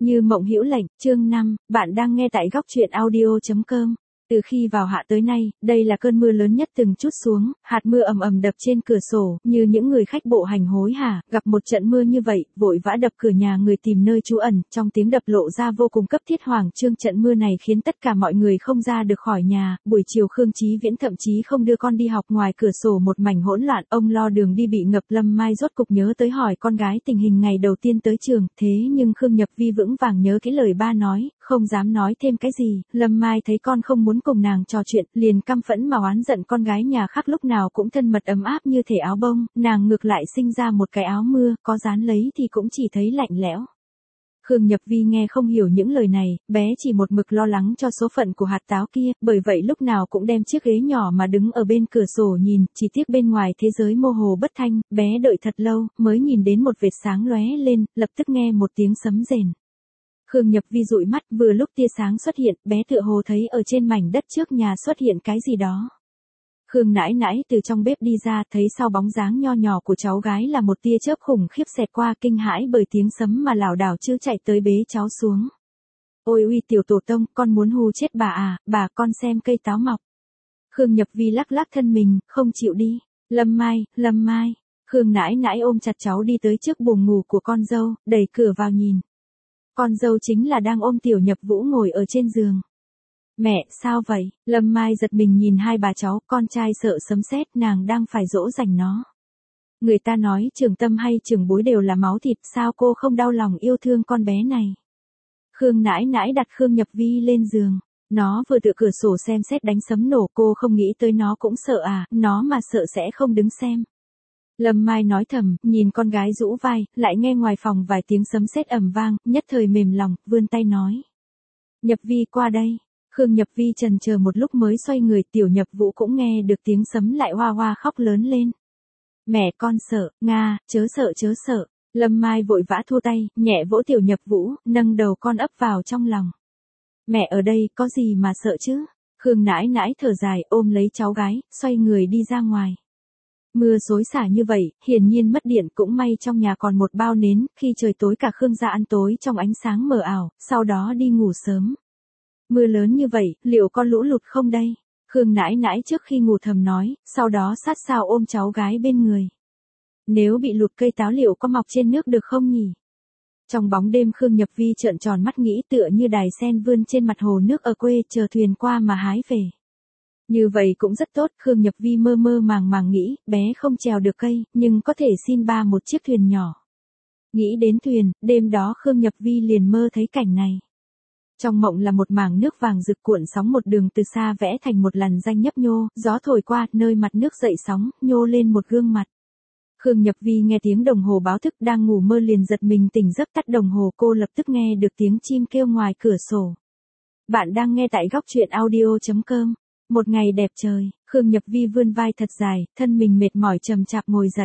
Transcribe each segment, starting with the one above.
Như mộng hữu lệnh, chương 5, bạn đang nghe tại góc truyện audio.com. Từ khi vào hạ tới nay, đây là cơn mưa lớn nhất từng trút xuống, hạt mưa ầm ầm đập trên cửa sổ, như những người khách bộ hành hối hả, gặp một trận mưa như vậy, vội vã đập cửa nhà người tìm nơi trú ẩn, trong tiếng đập lộ ra vô cùng cấp thiết hoảng trương. Trận mưa này khiến tất cả mọi người không ra được khỏi nhà, buổi chiều Khương Chí Viễn thậm chí không đưa con đi học, ngoài cửa sổ một mảnh hỗn loạn, ông lo đường đi bị ngập. Lâm Mai rốt cục nhớ tới hỏi con gái tình hình ngày đầu tiên tới trường, thế nhưng Khương Nhập Vi vững vàng nhớ cái lời ba nói, không dám nói thêm cái gì. Lâm Mai thấy con không muốn cùng nàng trò chuyện, liền căm phẫn mà oán giận con gái nhà khác lúc nào cũng thân mật ấm áp như thể áo bông, nàng ngược lại sinh ra một cái áo mưa, có dán lấy thì cũng chỉ thấy lạnh lẽo. Khương Nhập Vi nghe không hiểu những lời này, bé chỉ một mực lo lắng cho số phận của hạt táo kia, bởi vậy lúc nào cũng đem chiếc ghế nhỏ mà đứng ở bên cửa sổ nhìn, chỉ tiếc bên ngoài thế giới mơ hồ bất thanh, bé đợi thật lâu, mới nhìn đến một vệt sáng lóe lên, lập tức nghe một tiếng sấm rền. Khương Nhập Vi dụi mắt, vừa lúc tia sáng xuất hiện, bé tựa hồ thấy ở trên mảnh đất trước nhà xuất hiện cái gì đó. Khương nãi nãi từ trong bếp đi ra, thấy sau bóng dáng nho nhỏ của cháu gái là một tia chớp khủng khiếp xẹt qua, kinh hãi bởi tiếng sấm mà lảo đảo chưa chạy tới bế cháu xuống. Ôi uy tiểu tổ tông, con muốn hù chết bà à, bà con xem cây táo mọc. Khương Nhập Vi lắc lắc thân mình, không chịu đi. Lâm Mai. Khương nãi nãi ôm chặt cháu đi tới trước buồng ngủ của con dâu, đẩy cửa vào nhìn. Con dâu chính là đang ôm tiểu Nhập Vũ ngồi ở trên giường. Mẹ, sao vậy? Lâm Mai giật mình nhìn hai bà cháu, con trai sợ sấm sét, nàng đang phải dỗ dành nó. Người ta nói trường tâm hay trường bối đều là máu thịt, sao cô không đau lòng yêu thương con bé này? Khương nãi nãi đặt Khương Nhập Vi lên giường. Nó vừa tựa cửa sổ xem sét đánh sấm nổ, cô không nghĩ tới nó cũng sợ à, nó mà sợ sẽ không đứng xem. Lâm Mai nói thầm, nhìn con gái rũ vai, lại nghe ngoài phòng vài tiếng sấm sét ầm vang, nhất thời mềm lòng, vươn tay nói. Nhập Vi qua đây. Khương Nhập Vi chần chờ một lúc mới xoay người, tiểu Nhập Vũ cũng nghe được tiếng sấm lại hoa hoa khóc lớn lên. Mẹ con sợ, Nga, chớ sợ. Lâm Mai vội vã thua tay, nhẹ vỗ tiểu Nhập Vũ, nâng đầu con ấp vào trong lòng. Mẹ ở đây, có gì mà sợ chứ? Khương nãi nãi thở dài, ôm lấy cháu gái, xoay người đi ra ngoài. Mưa xối xả như vậy, hiển nhiên mất điện, cũng may trong nhà còn một bao nến, khi trời tối cả Khương gia ăn tối trong ánh sáng mờ ảo, sau đó đi ngủ sớm. Mưa lớn như vậy, liệu có lũ lụt không đây? Khương nãi nãi trước khi ngủ thầm nói, sau đó sát sao ôm cháu gái bên người. Nếu bị lụt cây táo liệu có mọc trên nước được không nhỉ? Trong bóng đêm Khương Nhập Vi trợn tròn mắt nghĩ tựa như đài sen vươn trên mặt hồ nước ở quê chờ thuyền qua mà hái về. Như vậy cũng rất tốt, Khương Nhập Vi mơ màng nghĩ, bé không trèo được cây, nhưng có thể xin ba một chiếc thuyền nhỏ. Nghĩ đến thuyền, đêm đó Khương Nhập Vi liền mơ thấy cảnh này. Trong mộng là một mảng nước vàng rực cuộn sóng một đường từ xa vẽ thành một làn danh nhấp nhô, gió thổi qua, nơi mặt nước dậy sóng, nhô lên một gương mặt. Khương Nhập Vi nghe tiếng đồng hồ báo thức, đang ngủ mơ liền giật mình tỉnh giấc, tắt đồng hồ, cô lập tức nghe được tiếng chim kêu ngoài cửa sổ. Bạn đang nghe tại góc truyện audio.com. Một ngày đẹp trời, Khương Nhập Vi vươn vai thật dài, thân mình mệt mỏi chậm chạp ngồi dậy.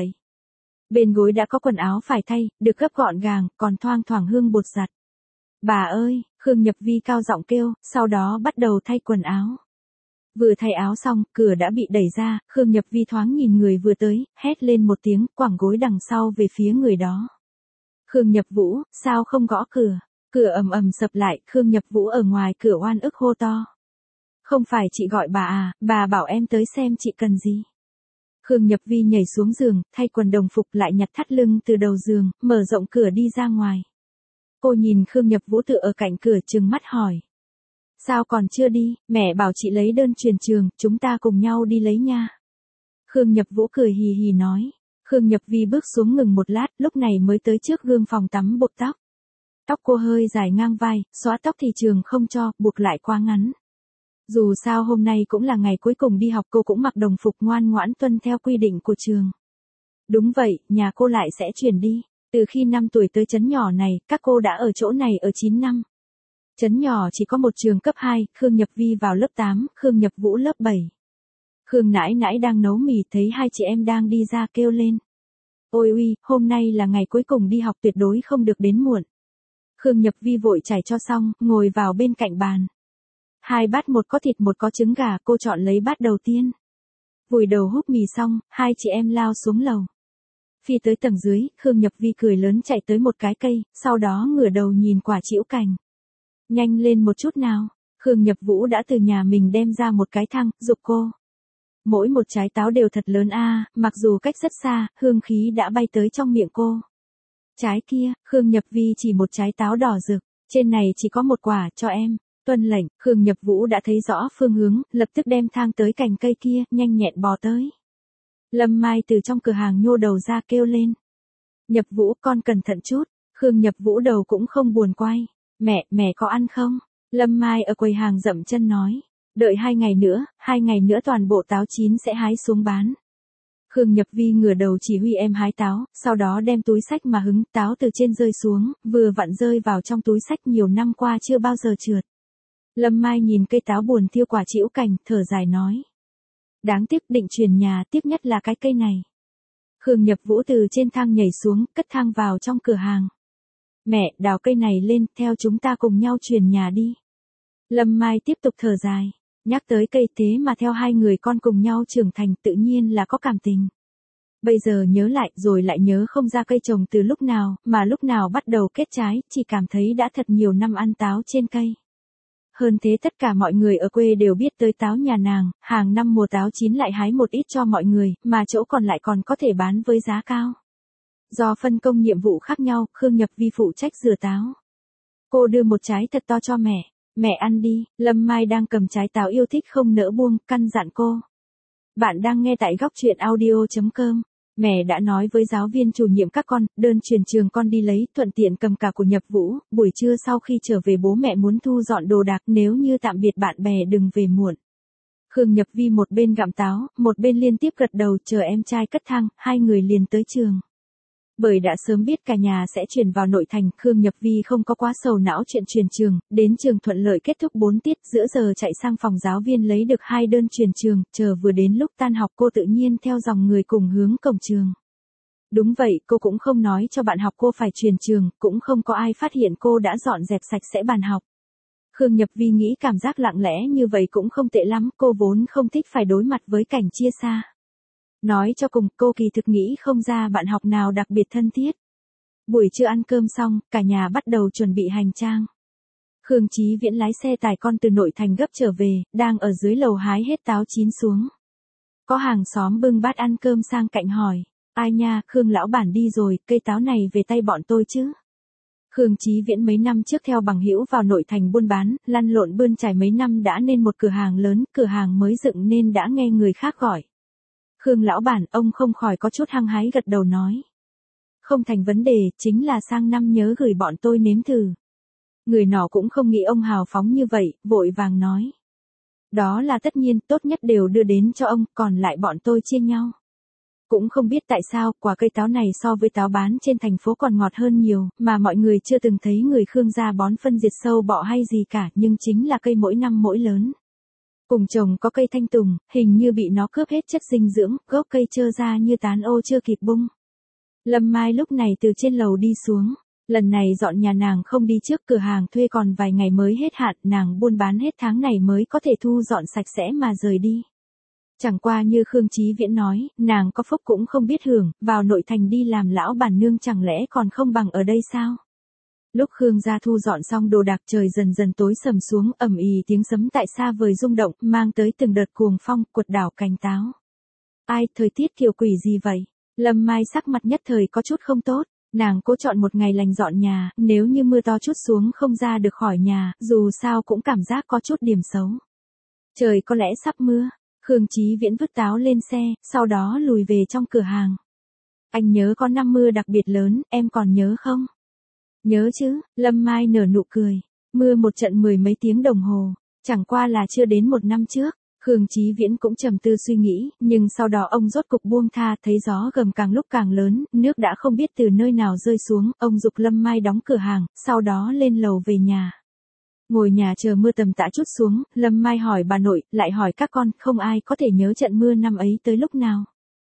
Bên gối đã có quần áo phải thay, được gấp gọn gàng, còn thoang thoảng hương bột giặt. Bà ơi, Khương Nhập Vi cao giọng kêu, sau đó bắt đầu thay quần áo. Vừa thay áo xong, cửa đã bị đẩy ra, Khương Nhập Vi thoáng nhìn người vừa tới, hét lên một tiếng, quẳng gối đằng sau về phía người đó. Khương Nhập Vũ, sao không gõ cửa? Cửa ầm ầm sập lại, Khương Nhập Vũ ở ngoài cửa oan ức hô to. Không phải chị gọi bà à, bà bảo em tới xem chị cần gì. Khương Nhập Vi nhảy xuống giường, thay quần đồng phục lại nhặt thắt lưng từ đầu giường, mở rộng cửa đi ra ngoài. Cô nhìn Khương Nhập Vũ tựa ở cạnh cửa trừng mắt hỏi. Sao còn chưa đi, mẹ bảo chị lấy đơn chuyển trường, chúng ta cùng nhau đi lấy nha. Khương Nhập Vũ cười hì hì nói. Khương Nhập Vi bước xuống ngừng một lát, lúc này mới tới trước gương phòng tắm buộc tóc. Tóc cô hơi dài ngang vai, xóa tóc thì trường không cho, buộc lại quá ngắn. Dù sao hôm nay cũng là ngày cuối cùng đi học, cô cũng mặc đồng phục ngoan ngoãn tuân theo quy định của trường. Đúng vậy, nhà cô lại sẽ chuyển đi. Từ khi 5 tuổi tới trấn nhỏ này, các cô đã ở chỗ này ở 9 năm. Trấn nhỏ chỉ có một trường cấp 2, Khương Nhập Vi vào lớp 8, Khương Nhập Vũ lớp 7. Khương nãi nãi đang nấu mì thấy hai chị em đang đi ra kêu lên. Ôi uy, hôm nay là ngày cuối cùng đi học, tuyệt đối không được đến muộn. Khương Nhập Vi vội chải cho xong, ngồi vào bên cạnh bàn. 2 bát, một có thịt một có trứng gà, cô chọn lấy bát đầu tiên. Vùi đầu húp mì xong, hai chị em lao xuống lầu. Phi tới tầng dưới, Khương Nhập Vi cười lớn chạy tới một cái cây, sau đó ngửa đầu nhìn quả trĩu cành. Nhanh lên một chút nào. Khương Nhập Vũ đã từ nhà mình đem ra một cái thang, giục cô. Mỗi một trái táo đều thật lớn a, mặc dù cách rất xa, hương khí đã bay tới trong miệng cô. Trái kia, Khương Nhập Vi chỉ một trái táo đỏ rực, trên này chỉ có một quả, cho em. Tuân lệnh, Khương Nhập Vũ đã thấy rõ phương hướng, lập tức đem thang tới cành cây kia, nhanh nhẹn bò tới. Lâm Mai từ trong cửa hàng nhô đầu ra kêu lên. Nhập Vũ, con cẩn thận chút. Khương Nhập Vũ đầu cũng không buồn quay. Mẹ có ăn không? Lâm Mai ở quầy hàng dậm chân nói. Đợi 2 ngày nữa toàn bộ táo chín sẽ hái xuống bán. Khương Nhập Vi ngửa đầu chỉ huy em hái táo, sau đó đem túi xách mà hứng táo từ trên rơi xuống, vừa vặn rơi vào trong túi xách nhiều năm qua chưa bao giờ trượt. Lâm Mai nhìn cây táo buồn thiêu quả trĩu cành, thở dài nói. Đáng tiếc định chuyển nhà, tiếc nhất là cái cây này. Khương Nhập Vũ từ trên thang nhảy xuống, cất thang vào trong cửa hàng. Mẹ, đào cây này lên, theo chúng ta cùng nhau chuyển nhà đi. Lâm Mai tiếp tục thở dài. Nhắc tới cây thế mà theo 2 người con cùng nhau trưởng thành tự nhiên là có cảm tình. Bây giờ nhớ lại rồi lại nhớ không ra cây trồng từ lúc nào, mà lúc nào bắt đầu kết trái, chỉ cảm thấy đã thật nhiều năm ăn táo trên cây. Hơn thế tất cả mọi người ở quê đều biết tới táo nhà nàng, hàng năm mùa táo chín lại hái một ít cho mọi người, mà chỗ còn lại còn có thể bán với giá cao. Do phân công nhiệm vụ khác nhau, Khương Nhập Vi phụ trách rửa táo. Cô đưa một trái thật to cho mẹ. Mẹ ăn đi, Lâm Mai đang cầm trái táo yêu thích không nỡ buông, căn dặn cô. Bạn đang nghe tại góc truyện audio.com. Mẹ đã nói với giáo viên chủ nhiệm các con, đơn chuyển trường con đi lấy, thuận tiện cầm cả của Nhập Vũ, buổi trưa sau khi trở về bố mẹ muốn thu dọn đồ đạc, nếu như tạm biệt bạn bè đừng về muộn. Khương Nhập Vi một bên gặm táo, một bên liên tiếp gật đầu chờ em trai cất thang, 2 người liền tới trường. Bởi đã sớm biết cả nhà sẽ chuyển vào nội thành, Khương Nhập Vi không có quá sầu não chuyện chuyển trường, đến trường thuận lợi kết thúc 4 tiết, giữa giờ chạy sang phòng giáo viên lấy được 2 đơn chuyển trường, chờ vừa đến lúc tan học cô tự nhiên theo dòng người cùng hướng cổng trường. Đúng vậy, cô cũng không nói cho bạn học cô phải chuyển trường, cũng không có ai phát hiện cô đã dọn dẹp sạch sẽ bàn học. Khương Nhập Vi nghĩ cảm giác lặng lẽ như vậy cũng không tệ lắm, cô vốn không thích phải đối mặt với cảnh chia xa. Nói cho cùng, cô kỳ thực nghĩ không ra bạn học nào đặc biệt thân thiết. Buổi trưa ăn cơm xong, cả nhà bắt đầu chuẩn bị hành trang. Khương Chí Viễn lái xe tải con từ nội thành gấp trở về, đang ở dưới lầu hái hết táo chín xuống. Có hàng xóm bưng bát ăn cơm sang cạnh hỏi, ai nha, Khương lão bản đi rồi, cây táo này về tay bọn tôi chứ. Khương Chí Viễn mấy năm trước theo bằng hữu vào nội thành buôn bán, lăn lộn bươn trải mấy năm đã nên một cửa hàng lớn, cửa hàng mới dựng nên đã nghe người khác gọi. Khương lão bản, ông không khỏi có chút hăng hái gật đầu nói. Không thành vấn đề, chính là sang năm nhớ gửi bọn tôi nếm thử. Người nọ cũng không nghĩ ông hào phóng như vậy, vội vàng nói. Đó là tất nhiên, tốt nhất đều đưa đến cho ông, còn lại bọn tôi chia nhau. Cũng không biết tại sao, quả cây táo này so với táo bán trên thành phố còn ngọt hơn nhiều, mà mọi người chưa từng thấy người Khương gia bón phân diệt sâu bọ hay gì cả, nhưng chính là cây mỗi năm mỗi lớn. Cùng trồng có cây thanh tùng, hình như bị nó cướp hết chất dinh dưỡng, gốc cây trơ ra như tán ô chưa kịp bung. Lâm Mai lúc này từ trên lầu đi xuống, lần này dọn nhà nàng không đi trước cửa hàng thuê còn vài ngày mới hết hạn, nàng buôn bán hết tháng này mới có thể thu dọn sạch sẽ mà rời đi. Chẳng qua như Khương Chí Viễn nói, nàng có phúc cũng không biết hưởng, vào nội thành đi làm lão bản nương chẳng lẽ còn không bằng ở đây sao? Lúc Khương gia thu dọn xong đồ đạc trời dần dần tối sầm xuống, ầm ĩ tiếng sấm tại xa vời rung động, mang tới từng đợt cuồng phong, quật đảo cành táo. Ai, thời tiết kiểu quỷ gì vậy? Lâm Mai sắc mặt nhất thời có chút không tốt, nàng cố chọn một ngày lành dọn nhà, nếu như mưa to chút xuống không ra được khỏi nhà, dù sao cũng cảm giác có chút điểm xấu. Trời có lẽ sắp mưa, Khương Chí Viễn vứt táo lên xe, sau đó lùi về trong cửa hàng. Anh nhớ có năm mưa đặc biệt lớn, em còn nhớ không? Nhớ chứ, Lâm Mai nở nụ cười. Mưa một trận 10 mấy tiếng đồng hồ, chẳng qua là chưa đến 1 năm trước. Khương Chí Viễn cũng trầm tư suy nghĩ, nhưng sau đó ông rốt cục buông tha, thấy gió gầm càng lúc càng lớn, nước đã không biết từ nơi nào rơi xuống, ông giục Lâm Mai đóng cửa hàng, sau đó lên lầu về nhà. Ngồi nhà chờ mưa tầm tã chút xuống, Lâm Mai hỏi bà nội, lại hỏi các con, không ai có thể nhớ trận mưa năm ấy tới lúc nào.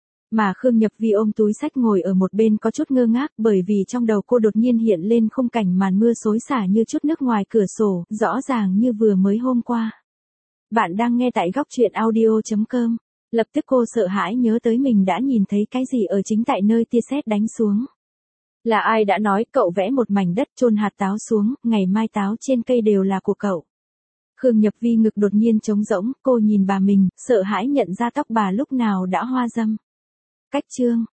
Mà Khương Nhập Vi ôm túi sách ngồi ở một bên có chút ngơ ngác, bởi vì trong đầu cô đột nhiên hiện lên khung cảnh màn mưa xối xả như chút nước ngoài cửa sổ, rõ ràng như vừa mới hôm qua. Bạn đang nghe tại góc truyện audio.com. Lập tức cô sợ hãi nhớ tới mình đã nhìn thấy cái gì ở chính tại nơi tia sét đánh xuống. Là ai đã nói cậu vẽ một mảnh đất chôn hạt táo xuống, ngày mai táo trên cây đều là của cậu. Khương Nhập Vi ngực đột nhiên trống rỗng, cô nhìn bà mình, sợ hãi nhận ra tóc bà lúc nào đã hoa râm. Cách chương